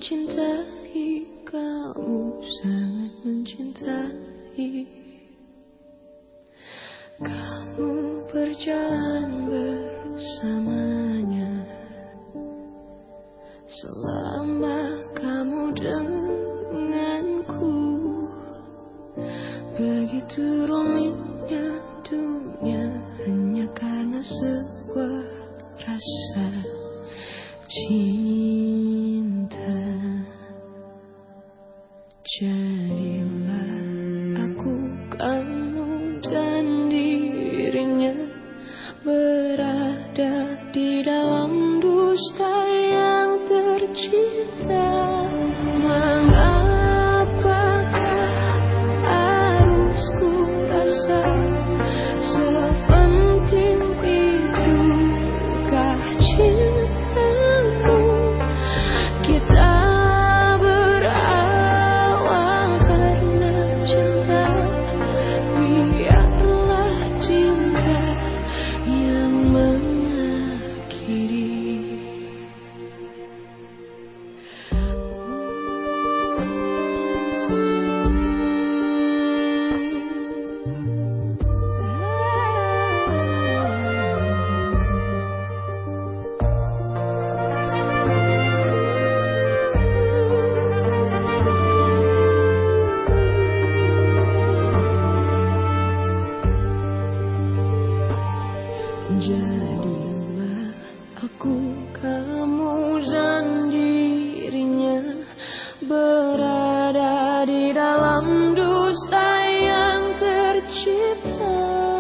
mencintai kamu, sangat mencintai. Kamu berjalan bersamanya selama kamu denganku. Begitu rumitnya dunia hanya karena sebuah rasa cinta. Jadilah aku, kamu, dan dirinya berada di dalam dusta yang tercipta. Mengapakah harus ku rasa sepenting itukah cintamu? Kita berawal karena cinta, biarlah cinta yang mengakhiri. Jadilah aku, kamu, dan dirinya berada di dalam dusta yang tercipta.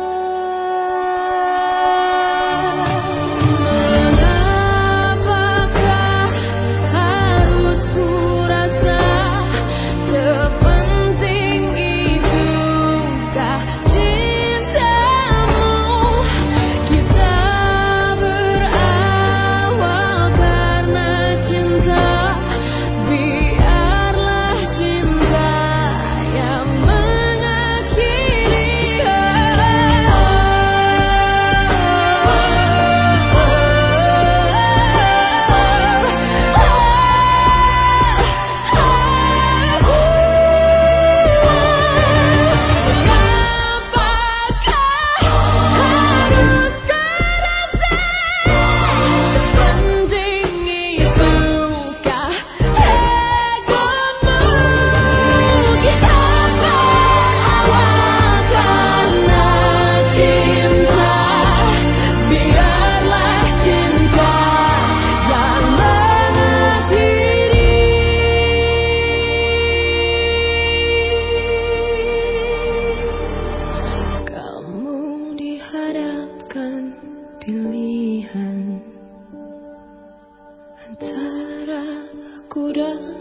Mengapakah harus ku rasa sepenting itukah cintamu? Kita berawal karena cinta, biarlah cinta yang mengakhiri. Kamu dihadapkan pilihan antara aku dan